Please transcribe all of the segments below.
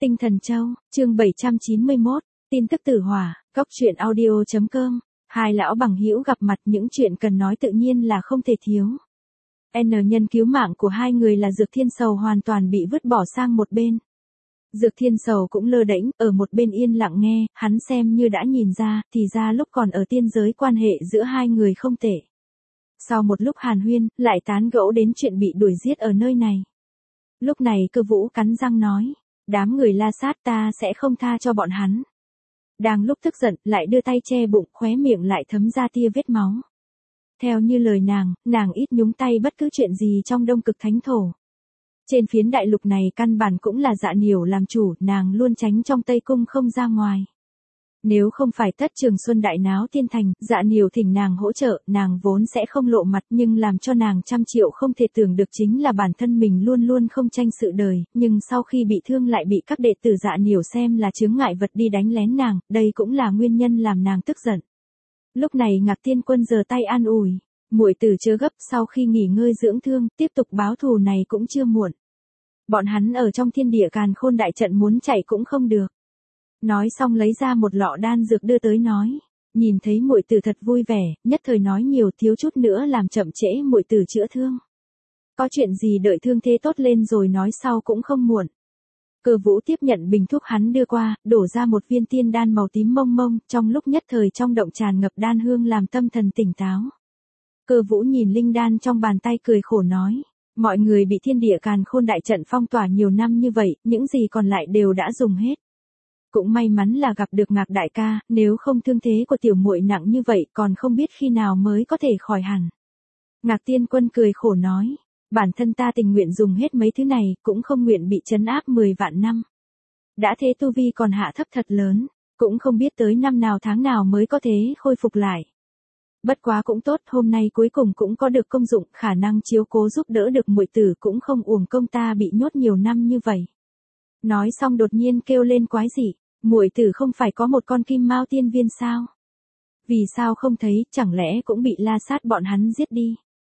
Tinh Thần Châu, chương 791, tin tức tử hỏa, góc truyện audio.com, hai lão bằng hữu gặp mặt, những chuyện cần nói tự nhiên là không thể thiếu. Nhân cứu mạng của hai người là Dược Thiên Sầu hoàn toàn bị vứt bỏ sang một bên. Dược Thiên Sầu cũng lơ đễnh ở một bên yên lặng nghe, hắn xem như đã nhìn ra, thì ra lúc còn ở tiên giới quan hệ giữa hai người không tệ. Sau một lúc hàn huyên, lại tán gẫu đến chuyện bị đuổi giết ở nơi này. Lúc này Cơ Vũ cắn răng nói, đám người La Sát ta sẽ không tha cho bọn hắn. Đang lúc tức giận, lại đưa tay che bụng, khóe miệng lại thấm ra tia vết máu. Theo như lời nàng ít nhúng tay bất cứ chuyện gì trong Đông Cực Thánh Thổ. Trên phiến đại lục này căn bản cũng là Dạ Niểu làm chủ, nàng luôn tránh trong Tây Cung không ra ngoài. Nếu không phải Tất Trường Xuân đại náo thiên thành, Dạ Niểu thỉnh nàng hỗ trợ, nàng vốn sẽ không lộ mặt, nhưng làm cho nàng trăm triệu không thể tưởng được chính là bản thân mình luôn luôn không tranh sự đời, nhưng sau khi bị thương lại bị các đệ tử Dạ Niểu xem là chướng ngại vật đi đánh lén nàng, đây cũng là nguyên nhân làm nàng tức giận. Lúc này Ngạc Tiên Quân giơ tay an ủi, muội tử chớ gấp, sau khi nghỉ ngơi dưỡng thương, tiếp tục báo thù này cũng chưa muộn. Bọn hắn ở trong Thiên Địa Càn Khôn đại trận muốn chạy cũng không được. Nói xong lấy ra một lọ đan dược đưa tới nói, nhìn thấy muội tử thật vui vẻ, nhất thời nói nhiều, thiếu chút nữa làm chậm trễ muội tử chữa thương. Có chuyện gì đợi thương thế tốt lên rồi nói sau cũng không muộn. Cơ Vũ tiếp nhận bình thuốc hắn đưa qua, đổ ra một viên tiên đan màu tím mông mông, trong lúc nhất thời trong động tràn ngập đan hương làm tâm thần tỉnh táo. Cơ Vũ nhìn linh đan trong bàn tay cười khổ nói, mọi người bị Thiên Địa Càn Khôn đại trận phong tỏa nhiều năm như vậy, những gì còn lại đều đã dùng hết. Cũng may mắn là gặp được Ngạc đại ca, nếu không thương thế của tiểu muội nặng như vậy còn không biết khi nào mới có thể khỏi hẳn. Ngạc Tiên Quân cười khổ nói, bản thân ta tình nguyện dùng hết mấy thứ này, cũng không nguyện bị trấn áp 10 vạn năm. Đã thế tu vi còn hạ thấp thật lớn, cũng không biết tới năm nào tháng nào mới có thể khôi phục lại. Bất quá cũng tốt, hôm nay cuối cùng cũng có được công dụng, khả năng chiếu cố giúp đỡ được muội tử, cũng không uổng công ta bị nhốt nhiều năm như vậy. Nói xong đột nhiên kêu lên quái dị, muội tử không phải có một con kim mao tiên viên sao? Vì sao không thấy, chẳng lẽ cũng bị La Sát bọn hắn giết đi?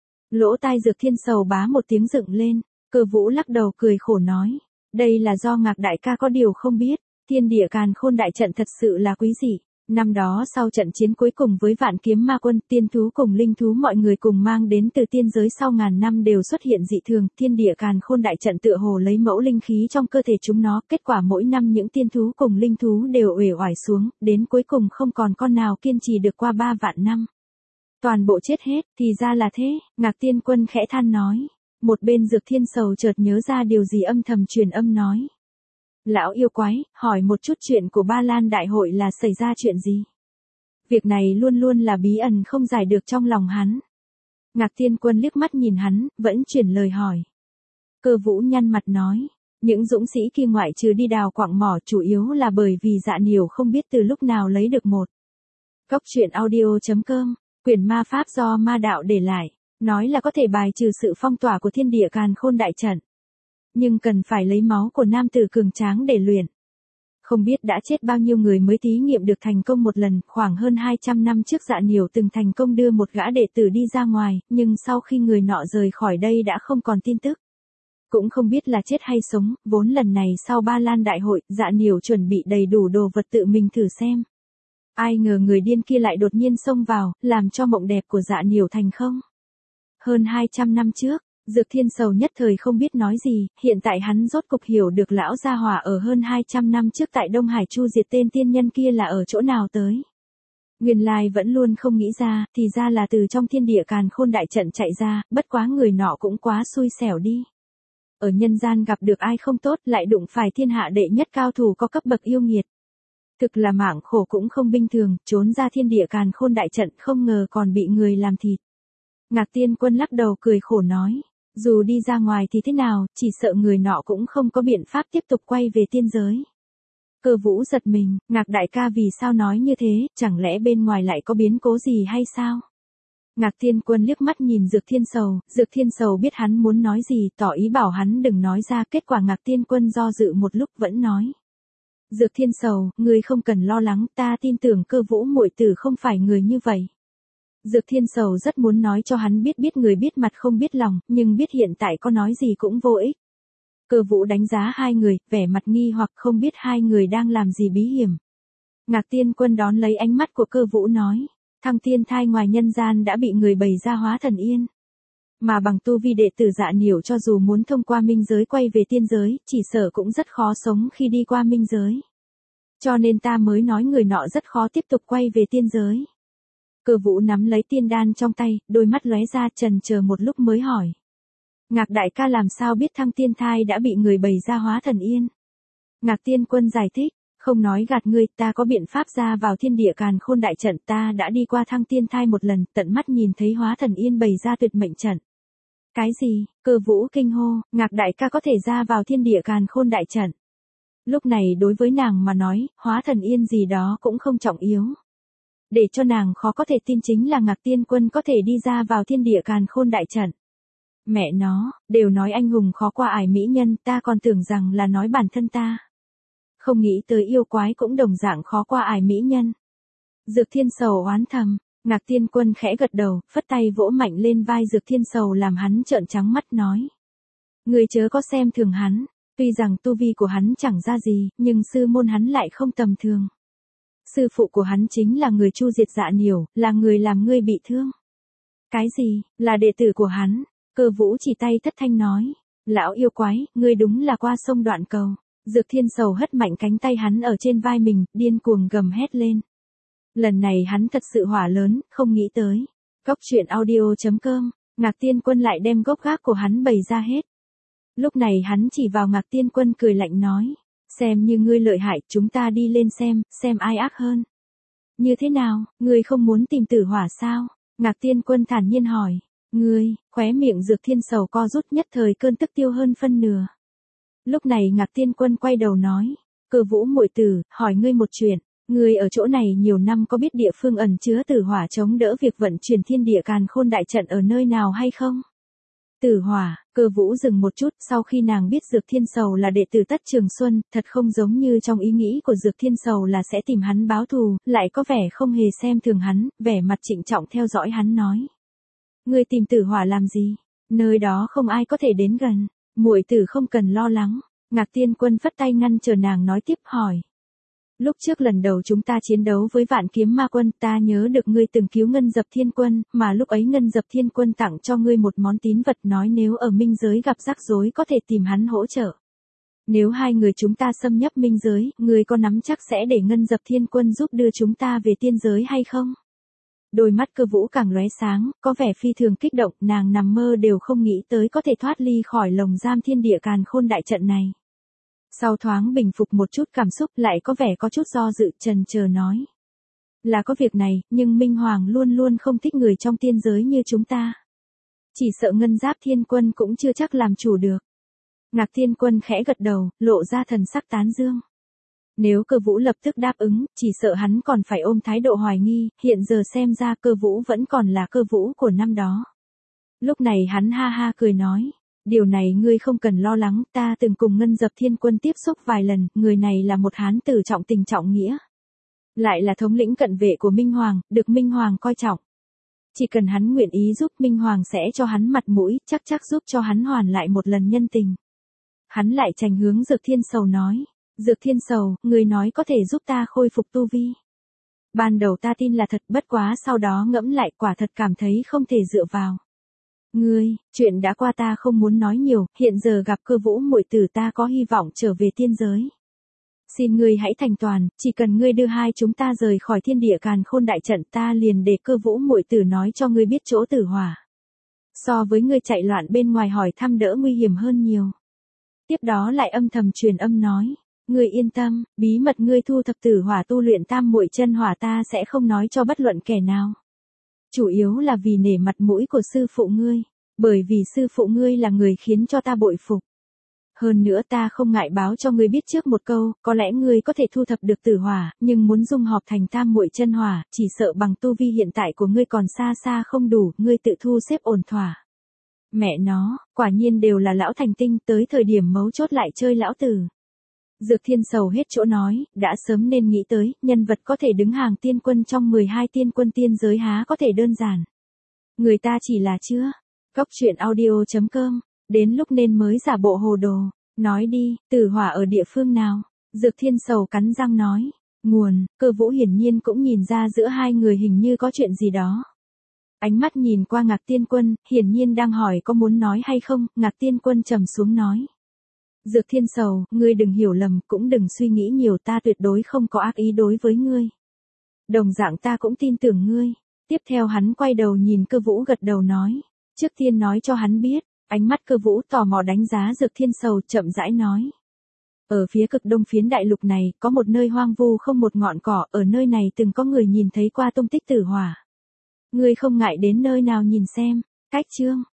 Lỗ tai Dược Thiên Sầu bá một tiếng dựng lên, Cơ Vũ lắc đầu cười khổ nói, đây là do Ngạc đại ca có điều không biết, Thiên Địa Càn Khôn đại trận thật sự là quý dị. Năm đó sau trận chiến cuối cùng với Vạn Kiếm Ma Quân, tiên thú cùng linh thú mọi người cùng mang đến từ tiên giới sau ngàn năm đều xuất hiện dị thường, Thiên Địa Càn Khôn đại trận tựa hồ lấy mẫu linh khí trong cơ thể chúng nó, kết quả mỗi năm những tiên thú cùng linh thú đều uể oải xuống, đến cuối cùng không còn con nào kiên trì được qua 3 vạn năm. Toàn bộ chết hết, thì ra là thế, Ngạc Tiên Quân khẽ than nói. Một bên Dược Thiên Sầu chợt nhớ ra điều gì âm thầm truyền âm nói. Lão yêu quái, hỏi một chút chuyện của Ba Lan Đại hội là xảy ra chuyện gì? Việc này luôn luôn là bí ẩn không giải được trong lòng hắn. Ngạc Tiên Quân liếc mắt nhìn hắn, vẫn chuyển lời hỏi. Cơ Vũ nhăn mặt nói, những dũng sĩ kia ngoại trừ đi đào quặng mỏ chủ yếu là bởi vì Dạ Niểu không biết từ lúc nào lấy được một. Góc truyện audio.com, quyển ma pháp do ma đạo để lại, nói là có thể bài trừ sự phong tỏa của Thiên Địa Càn Khôn đại trận. Nhưng cần phải lấy máu của nam tử cường tráng để luyện. Không biết đã chết bao nhiêu người mới thí nghiệm được thành công một lần, khoảng hơn 200 năm trước Dạ Niểu từng thành công đưa một gã đệ tử đi ra ngoài, nhưng sau khi người nọ rời khỏi đây đã không còn tin tức. Cũng không biết là chết hay sống, vốn lần này sau Ba Lan Đại hội, Dạ Niểu chuẩn bị đầy đủ đồ vật tự mình thử xem. Ai ngờ người điên kia lại đột nhiên xông vào, làm cho mộng đẹp của Dạ Niểu thành không. Hơn 200 năm trước, Dược Thiên Sầu nhất thời không biết nói gì, hiện tại hắn rốt cục hiểu được lão gia hỏa ở hơn 200 năm trước tại Đông Hải Chu diệt tên tiên nhân kia là ở chỗ nào tới. Nguyên lai vẫn luôn không nghĩ ra, thì ra là từ trong Thiên Địa Càn Khôn đại trận chạy ra, bất quá người nọ cũng quá xui xẻo đi. Ở nhân gian gặp được ai không tốt, lại đụng phải thiên hạ đệ nhất cao thủ có cấp bậc yêu nghiệt. Thực là mạng khổ cũng không bình thường, trốn ra Thiên Địa Càn Khôn đại trận không ngờ còn bị người làm thịt. Ngạc Tiên Quân lắc đầu cười khổ nói, dù đi ra ngoài thì thế nào, chỉ sợ người nọ cũng không có biện pháp tiếp tục quay về tiên giới. Cơ Vũ giật mình, Ngạc đại ca vì sao nói như thế, chẳng lẽ bên ngoài lại có biến cố gì hay sao? Ngạc Tiên Quân liếc mắt nhìn Dược Thiên Sầu biết hắn muốn nói gì, tỏ ý bảo hắn đừng nói ra, kết quả Ngạc Tiên Quân do dự một lúc vẫn nói. Dược Thiên Sầu, ngươi không cần lo lắng, ta tin tưởng Cơ Vũ muội tử không phải người như vậy. Dược Thiên Sầu rất muốn nói cho hắn biết người biết mặt không biết lòng, nhưng biết hiện tại có nói gì cũng vô ích. Cơ Vũ đánh giá hai người, vẻ mặt nghi hoặc không biết hai người đang làm gì bí hiểm. Ngạc Tiên Quân đón lấy ánh mắt của Cơ Vũ nói, Thăng Tiên Thai ngoài nhân gian đã bị người bày ra hóa thần yên. Mà bằng tu vi đệ tử Dạ Niểu cho dù muốn thông qua minh giới quay về tiên giới, chỉ sợ cũng rất khó sống khi đi qua minh giới. Cho nên ta mới nói người nọ rất khó tiếp tục quay về tiên giới. Cơ Vũ nắm lấy tiên đan trong tay, đôi mắt lóe ra chần chờ một lúc mới hỏi. Ngạc đại ca làm sao biết Thăng Tiên Thai đã bị người bày ra hóa thần yên? Ngạc Tiên Quân giải thích, không nói gạt ngươi, ta có biện pháp ra vào thiên địa càn khôn đại trận, ta đã đi qua Thăng Tiên Thai một lần, tận mắt nhìn thấy hóa thần yên bày ra tuyệt mệnh trận. Cái gì? Cơ Vũ kinh hô, Ngạc đại ca có thể ra vào thiên địa càn khôn đại trận. Lúc này đối với nàng mà nói, hóa thần yên gì đó cũng không trọng yếu. Để cho nàng khó có thể tin chính là Ngạc Tiên Quân có thể đi ra vào thiên địa càn khôn đại trận. Mẹ nó, đều nói anh hùng khó qua ải mỹ nhân, ta còn tưởng rằng là nói bản thân ta. Không nghĩ tới yêu quái cũng đồng dạng khó qua ải mỹ nhân. Dược Thiên Sầu oán thầm, Ngạc Tiên Quân khẽ gật đầu, phất tay vỗ mạnh lên vai Dược Thiên Sầu làm hắn trợn trắng mắt nói. Người chớ có xem thường hắn, tuy rằng tu vi của hắn chẳng ra gì, nhưng sư môn hắn lại không tầm thường. Sư phụ của hắn chính là người chu diệt Dạ Niểu, là người làm ngươi bị thương. Cái gì, là đệ tử của hắn? Cơ Vũ chỉ tay thất thanh nói. Lão yêu quái, ngươi đúng là qua sông đoạn cầu. Dược Thiên Sầu hất mạnh cánh tay hắn ở trên vai mình, điên cuồng gầm hét lên. Lần này hắn thật sự hỏa lớn, không nghĩ tới. Góc truyện audio.com, Ngạc Tiên Quân lại đem gốc gác của hắn bày ra hết. Lúc này hắn chỉ vào Ngạc Tiên Quân cười lạnh nói. Xem như ngươi lợi hại, chúng ta đi lên xem ai ác hơn. Như thế nào, ngươi không muốn tìm tử hỏa sao? Ngạc Tiên Quân thản nhiên hỏi. Ngươi, khóe miệng Dược Thiên Sầu co rút nhất thời cơn tức tiêu hơn phân nửa. Lúc này Ngạc Tiên Quân quay đầu nói. Cơ Vũ muội tử, hỏi ngươi một chuyện. Ngươi ở chỗ này nhiều năm có biết địa phương ẩn chứa tử hỏa chống đỡ việc vận chuyển thiên địa càn khôn đại trận ở nơi nào hay không? Tử hỏa, Cơ Vũ dừng một chút, sau khi nàng biết Dược Thiên Sầu là đệ tử Tất Trường Xuân, thật không giống như trong ý nghĩ của Dược Thiên Sầu là sẽ tìm hắn báo thù, lại có vẻ không hề xem thường hắn, vẻ mặt trịnh trọng theo dõi hắn nói. Ngươi tìm tử hỏa làm gì? Nơi đó không ai có thể đến gần, muội tử không cần lo lắng. Ngạc Tiên Quân phất tay ngăn chờ nàng nói tiếp hỏi. Lúc trước lần đầu chúng ta chiến đấu với Vạn Kiếm Ma Quân, ta nhớ được ngươi từng cứu Ngân Dập Thiên Quân, mà lúc ấy Ngân Dập Thiên Quân tặng cho ngươi một món tín vật nói nếu ở minh giới gặp rắc rối có thể tìm hắn hỗ trợ. Nếu hai người chúng ta xâm nhập minh giới, ngươi có nắm chắc sẽ để Ngân Dập Thiên Quân giúp đưa chúng ta về tiên giới hay không? Đôi mắt Cơ Vũ càng lóe sáng, có vẻ phi thường kích động, nàng nằm mơ đều không nghĩ tới có thể thoát ly khỏi lồng giam thiên địa càn khôn đại trận này. Sau thoáng bình phục một chút cảm xúc lại có vẻ có chút do dự chần chờ nói. Là có việc này, nhưng Minh Hoàng luôn luôn không thích người trong tiên giới như chúng ta. Chỉ sợ Ngân Giáp Thiên Quân cũng chưa chắc làm chủ được. Ngạc Thiên Quân khẽ gật đầu, lộ ra thần sắc tán dương. Nếu Cơ Vũ lập tức đáp ứng, chỉ sợ hắn còn phải ôm thái độ hoài nghi, hiện giờ xem ra Cơ Vũ vẫn còn là Cơ Vũ của năm đó. Lúc này hắn ha ha cười nói. Điều này ngươi không cần lo lắng, ta từng cùng Ngân Dập Thiên Quân tiếp xúc vài lần, người này là một hán tử trọng tình trọng nghĩa. Lại là thống lĩnh cận vệ của Minh Hoàng, được Minh Hoàng coi trọng. Chỉ cần hắn nguyện ý giúp Minh Hoàng sẽ cho hắn mặt mũi, chắc giúp cho hắn hoàn lại một lần nhân tình. Hắn lại chành hướng Dược Thiên Sầu nói. Dược Thiên Sầu, ngươi nói có thể giúp ta khôi phục tu vi. Ban đầu ta tin là thật, bất quá sau đó ngẫm lại quả thật cảm thấy không thể dựa vào. Ngươi, chuyện đã qua ta không muốn nói nhiều, hiện giờ gặp Cơ Vũ muội tử ta có hy vọng trở về tiên giới. Xin ngươi hãy thành toàn, chỉ cần ngươi đưa hai chúng ta rời khỏi thiên địa càn khôn đại trận ta liền để Cơ Vũ muội tử nói cho ngươi biết chỗ tử hỏa. So với ngươi chạy loạn bên ngoài hỏi thăm đỡ nguy hiểm hơn nhiều. Tiếp đó lại âm thầm truyền âm nói. Ngươi yên tâm, bí mật ngươi thu thập tử hỏa tu luyện tam muội chân hỏa ta sẽ không nói cho bất luận kẻ nào. Chủ yếu là vì nể mặt mũi của sư phụ ngươi, bởi vì sư phụ ngươi là người khiến cho ta bội phục. Hơn nữa ta không ngại báo cho ngươi biết trước một câu, có lẽ ngươi có thể thu thập được tử hỏa, nhưng muốn dung hợp thành tam muội chân hỏa, chỉ sợ bằng tu vi hiện tại của ngươi còn xa xa không đủ, ngươi tự thu xếp ổn thỏa. Mẹ nó, quả nhiên đều là lão thành tinh, tới thời điểm mấu chốt lại chơi lão tử. Dược Thiên Sầu hết chỗ nói, đã sớm nên nghĩ tới, nhân vật có thể đứng hàng tiên quân trong 12 tiên quân tiên giới há có thể đơn giản. Người ta chỉ là chưa. Góc truyện audio.com, đến lúc nên mới giả bộ hồ đồ. Nói đi, tử hỏa ở địa phương nào? Dược Thiên Sầu cắn răng nói. Nguồn, Cơ Vũ hiển nhiên cũng nhìn ra giữa hai người hình như có chuyện gì đó. Ánh mắt nhìn qua Ngạc Tiên Quân, hiển nhiên đang hỏi có muốn nói hay không, Ngạc Tiên Quân trầm xuống nói. Dược Thiên Sầu, ngươi đừng hiểu lầm, cũng đừng suy nghĩ nhiều, ta tuyệt đối không có ác ý đối với ngươi. Đồng dạng ta cũng tin tưởng ngươi. Tiếp theo hắn quay đầu nhìn Cơ Vũ gật đầu nói. Trước tiên nói cho hắn biết, ánh mắt Cơ Vũ tò mò đánh giá Dược Thiên Sầu chậm rãi nói. Ở phía cực đông phiến đại lục này, có một nơi hoang vu không một ngọn cỏ, ở nơi này từng có người nhìn thấy qua tung tích tử hỏa. Ngươi không ngại đến nơi nào nhìn xem, cách chương.